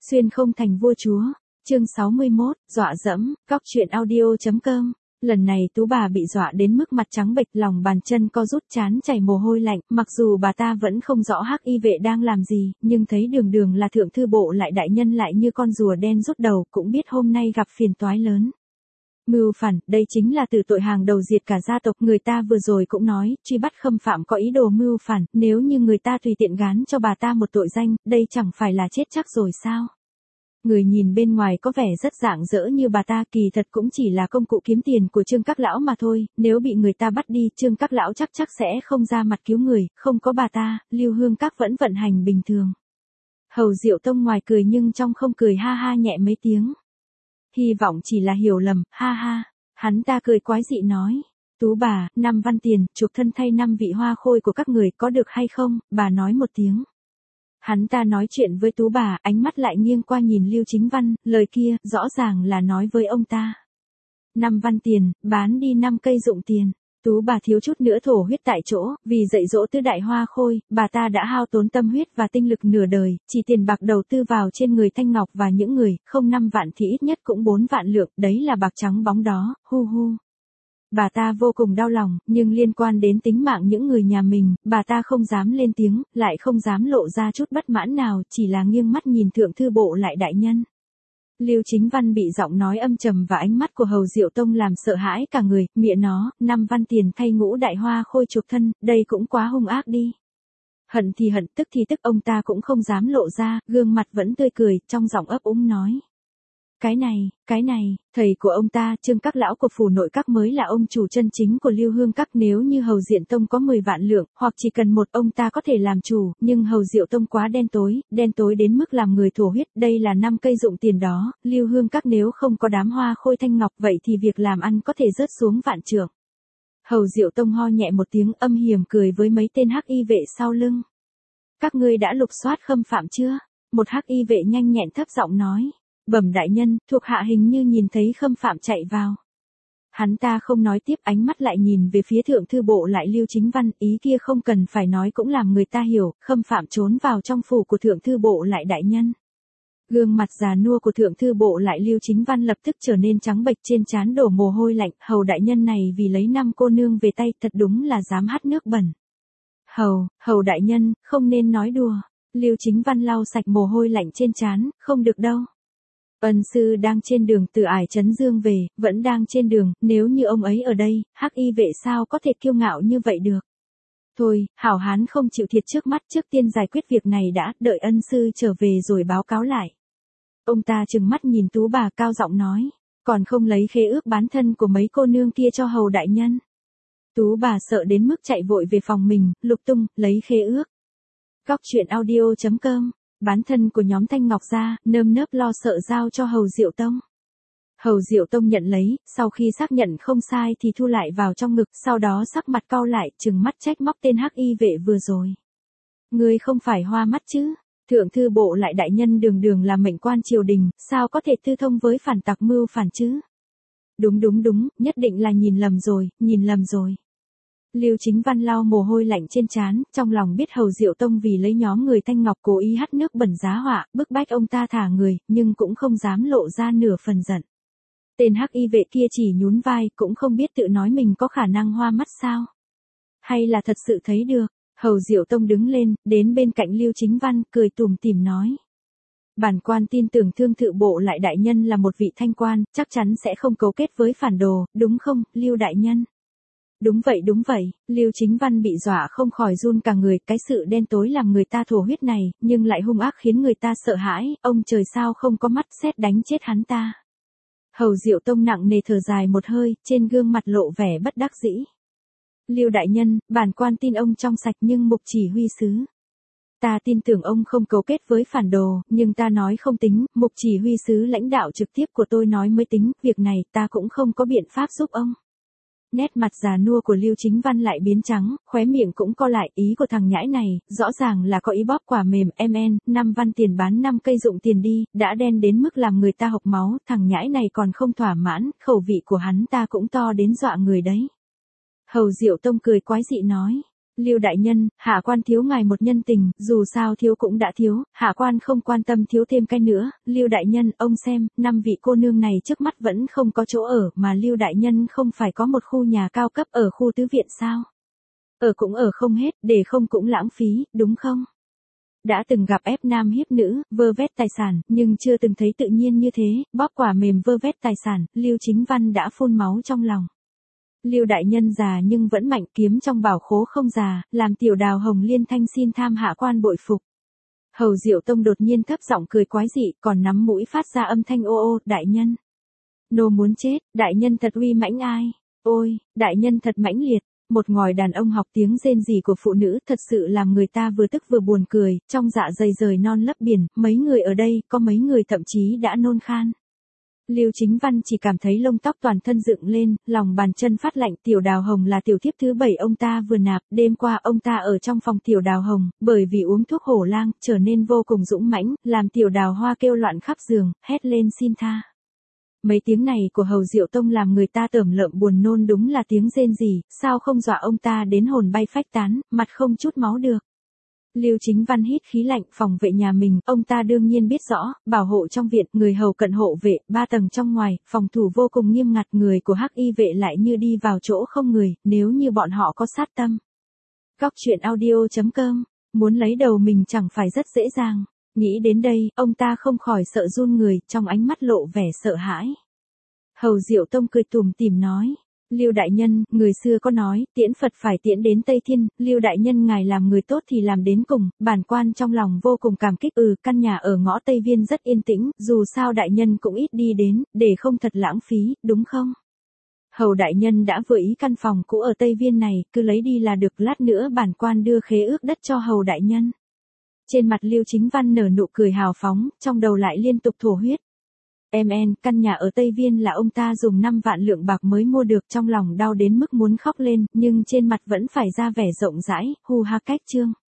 Xuyên không thành vua chúa. Chương 61, dọa dẫm, Cóc truyện audio.com. Lần này Tú bà bị dọa đến mức mặt trắng bệch, lòng bàn chân co rút, trán chảy mồ hôi lạnh, mặc dù bà ta vẫn không rõ Hắc Y vệ đang làm gì, nhưng thấy đường đường là thượng thư bộ lại đại nhân lại như con rùa đen rút đầu, cũng biết hôm nay gặp phiền toái lớn. Mưu phản, đây chính là tử tội hàng đầu diệt cả gia tộc, người ta vừa rồi cũng nói, truy bắt Khâm Phạm có ý đồ mưu phản, nếu như người ta tùy tiện gán cho bà ta một tội danh, đây chẳng phải là chết chắc rồi sao? Người nhìn bên ngoài có vẻ rất rạng rỡ như bà ta, kỳ thật cũng chỉ là công cụ kiếm tiền của Trương Các Lão mà thôi, nếu bị người ta bắt đi, Trương Các Lão chắc sẽ không ra mặt cứu người, không có bà ta, Lưu Hương Các vẫn vận hành bình thường. Hầu Diệu Tông ngoài cười nhưng trong không cười, ha ha nhẹ mấy tiếng. Hy vọng chỉ là hiểu lầm, ha ha. Hắn ta cười quái dị nói, Tú bà, 5 văn tiền, chuộc thân thay 5 vị hoa khôi của các người, có được hay không, bà nói một tiếng. Hắn ta nói chuyện với Tú bà, ánh mắt lại nghiêng qua nhìn Lưu Chính Văn, lời kia, rõ ràng là nói với ông ta. 5 văn tiền, bán đi 5 cây dụng tiền. Tú bà thiếu chút nữa thổ huyết tại chỗ, vì dạy dỗ tứ đại hoa khôi, bà ta đã hao tốn tâm huyết và tinh lực nửa đời, chỉ tiền bạc đầu tư vào trên người Thanh Ngọc và những người, không 5 vạn thì ít nhất cũng 4 vạn lượng, đấy là bạc trắng bóng đó, hu hu. Bà ta vô cùng đau lòng, nhưng liên quan đến tính mạng những người nhà mình, bà ta không dám lên tiếng, lại không dám lộ ra chút bất mãn nào, chỉ là nghiêng mắt nhìn thượng thư bộ lại đại nhân. Lưu Chính Văn bị giọng nói âm trầm và ánh mắt của Hầu Diệu Tông làm sợ hãi cả người, mẹ nó, 5 văn tiền thay ngũ đại hoa khôi chuộc thân, đây cũng quá hung ác đi. Hận thì hận, tức thì tức, ông ta cũng không dám lộ ra, gương mặt vẫn tươi cười, trong giọng ấp úng nói. Cái này, thầy của ông ta, Trương Các Lão của phủ nội các mới là ông chủ chân chính của Lưu Hương Các, nếu như Hầu Diệu Tông có 10 vạn lượng, hoặc chỉ cần một, ông ta có thể làm chủ, nhưng Hầu Diệu Tông quá đen tối đến mức làm người thổ huyết, đây là 5 cây dụng tiền đó, Lưu Hương Các nếu không có đám hoa khôi Thanh Ngọc vậy thì việc làm ăn có thể rớt xuống vạn trượng. Hầu Diệu Tông ho nhẹ một tiếng, âm hiểm cười với mấy tên Hắc Y vệ sau lưng. Các ngươi đã lục soát Khâm Phạm chưa? Một Hắc Y vệ nhanh nhẹn thấp giọng nói. Bẩm đại nhân, thuộc hạ hình như nhìn thấy Khâm Phạm chạy vào. Hắn ta không nói tiếp, ánh mắt lại nhìn về phía thượng thư bộ lại Lưu Chính Văn, ý kia không cần phải nói cũng làm người ta hiểu, Khâm Phạm trốn vào trong phủ của thượng thư bộ lại đại nhân. Gương mặt già nua của thượng thư bộ lại Lưu Chính Văn lập tức trở nên trắng bệch, trên trán đổ mồ hôi lạnh, Hầu đại nhân này vì lấy 5 cô nương về tay, thật đúng là dám hắt nước bẩn. Hầu đại nhân, không nên nói đùa. Lưu Chính Văn lau sạch mồ hôi lạnh trên trán, không được đâu. Ân sư đang trên đường từ Ải Trấn Dương về, vẫn đang trên đường, nếu như ông ấy ở đây, Hắc Y vệ sao có thể kiêu ngạo như vậy được. Thôi, hảo hán không chịu thiệt trước mắt, trước tiên giải quyết việc này đã, đợi ân sư trở về rồi báo cáo lại. Ông ta trừng mắt nhìn Tú bà, cao giọng nói, còn không lấy khế ước bán thân của mấy cô nương kia cho Hầu đại nhân. Tú bà sợ đến mức chạy vội về phòng mình, lục tung, lấy khế ước. Cóc truyện audio.com. Bán thân của nhóm Thanh Ngọc ra, nơm nớp lo sợ giao cho Hầu Diệu Tông. Hầu Diệu Tông nhận lấy, sau khi xác nhận không sai thì thu lại vào trong ngực, sau đó sắc mặt cau lại, trừng mắt trách móc tên Hắc Y vệ vừa rồi. Ngươi không phải hoa mắt chứ? Thượng thư bộ lại đại nhân đường đường là mệnh quan triều đình, sao có thể tư thông với phản tặc mưu phản chứ? Đúng, nhất định là nhìn lầm rồi. Lưu Chính Văn lau mồ hôi lạnh trên trán, trong lòng biết Hầu Diệu Tông vì lấy nhóm người Thanh Ngọc cố ý hắt nước bẩn giá họa, bức bách ông ta thả người, nhưng cũng không dám lộ ra nửa phần giận. Tên Hắc Y vệ kia chỉ nhún vai, cũng không biết tự nói mình có khả năng hoa mắt sao. Hay là thật sự thấy được. Hầu Diệu Tông đứng lên, đến bên cạnh Lưu Chính Văn, cười tủm tỉm nói. Bản quan tin tưởng thương thự bộ lại đại nhân là một vị thanh quan, chắc chắn sẽ không cấu kết với phản đồ, đúng không, Lưu đại nhân? Đúng vậy, Lưu Chính Văn bị dọa không khỏi run cả người, cái sự đen tối làm người ta thổ huyết này, nhưng lại hung ác khiến người ta sợ hãi, ông trời sao không có mắt sét đánh chết hắn ta. Hầu Diệu Tông nặng nề thở dài một hơi, trên gương mặt lộ vẻ bất đắc dĩ. Lưu đại nhân, bản quan tin ông trong sạch nhưng mục chỉ huy sứ. Ta tin tưởng ông không cấu kết với phản đồ, nhưng ta nói không tính, mục chỉ huy sứ lãnh đạo trực tiếp của tôi nói mới tính, việc này ta cũng không có biện pháp giúp ông. Nét mặt già nua của Lưu Chính Văn lại biến trắng, khóe miệng cũng co lại, ý của thằng nhãi này, rõ ràng là có ý bóp quả mềm, 5 văn tiền bán 5 cây dụng tiền đi, đã đen đến mức làm người ta hộc máu, thằng nhãi này còn không thỏa mãn, khẩu vị của hắn ta cũng to đến dọa người đấy. Hầu Diệu Tông cười quái dị nói, Lưu đại nhân, hạ quan thiếu ngài một nhân tình, dù sao thiếu cũng đã thiếu, hạ quan không quan tâm thiếu thêm cái nữa. Lưu đại nhân, ông xem, 5 vị cô nương này trước mắt vẫn không có chỗ ở, mà Lưu đại nhân không phải có một khu nhà cao cấp ở khu tứ viện sao? Ở cũng ở không hết, để không cũng lãng phí, đúng không? Đã từng gặp ép nam hiếp nữ, vơ vét tài sản, nhưng chưa từng thấy tự nhiên như thế, bóp quả mềm vơ vét tài sản, Lưu Chính Văn đã phun máu trong lòng. Lưu đại nhân già nhưng vẫn mạnh, kiếm trong bảo khố không già, làm Tiểu Đào Hồng liên thanh xin tham hạ quan bội phục. Hầu Diệu Tông đột nhiên thấp giọng cười quái dị, còn nắm mũi phát ra âm thanh ô ô, đại nhân. Nô muốn chết, đại nhân thật uy mãnh ai, ôi, đại nhân thật mãnh liệt. Một ngòi đàn ông học tiếng rên rỉ của phụ nữ thật sự làm người ta vừa tức vừa buồn cười, trong dạ dày rời non lấp biển, mấy người ở đây, có mấy người thậm chí đã nôn khan. Lưu Chính Văn chỉ cảm thấy lông tóc toàn thân dựng lên, lòng bàn chân phát lạnh. Tiểu Đào Hồng là tiểu thiếp thứ 7 ông ta vừa nạp, đêm qua ông ta ở trong phòng Tiểu Đào Hồng, bởi vì uống thuốc hổ lang, trở nên vô cùng dũng mãnh, làm Tiểu Đào Hoa kêu loạn khắp giường, hét lên xin tha. Mấy tiếng này của Hầu Diệu Tông làm người ta tởm lợm buồn nôn, đúng là tiếng rên rỉ, sao không dọa ông ta đến hồn bay phách tán, mặt không chút máu được. Lưu Chính Văn hít khí lạnh, phòng vệ nhà mình, ông ta đương nhiên biết rõ, bảo hộ trong viện, người hầu cận hộ vệ, 3 tầng trong ngoài, phòng thủ vô cùng nghiêm ngặt, người của Hắc Y vệ lại như đi vào chỗ không người, nếu như bọn họ có sát tâm. Góc truyện audio.com, muốn lấy đầu mình chẳng phải rất dễ dàng. Nghĩ đến đây, ông ta không khỏi sợ run người, trong ánh mắt lộ vẻ sợ hãi. Hầu Diệu Tông cười tủm tỉm nói. Lưu đại nhân, người xưa có nói, tiễn Phật phải tiễn đến Tây Thiên, Lưu đại nhân ngài làm người tốt thì làm đến cùng, bản quan trong lòng vô cùng cảm kích. Căn nhà ở ngõ Tây Viên rất yên tĩnh, dù sao đại nhân cũng ít đi đến, để không thật lãng phí, đúng không? Hầu đại nhân đã vừa ý căn phòng cũ ở Tây Viên này, cứ lấy đi là được, lát nữa bản quan đưa khế ước đất cho hầu đại nhân. Trên mặt Lưu Chính Văn nở nụ cười hào phóng, trong đầu lại liên tục thổ huyết. Căn nhà ở Tây Viên là ông ta dùng 5 vạn lượng bạc mới mua được, trong lòng đau đến mức muốn khóc lên, nhưng trên mặt vẫn phải ra vẻ rộng rãi, hu ha cách trương.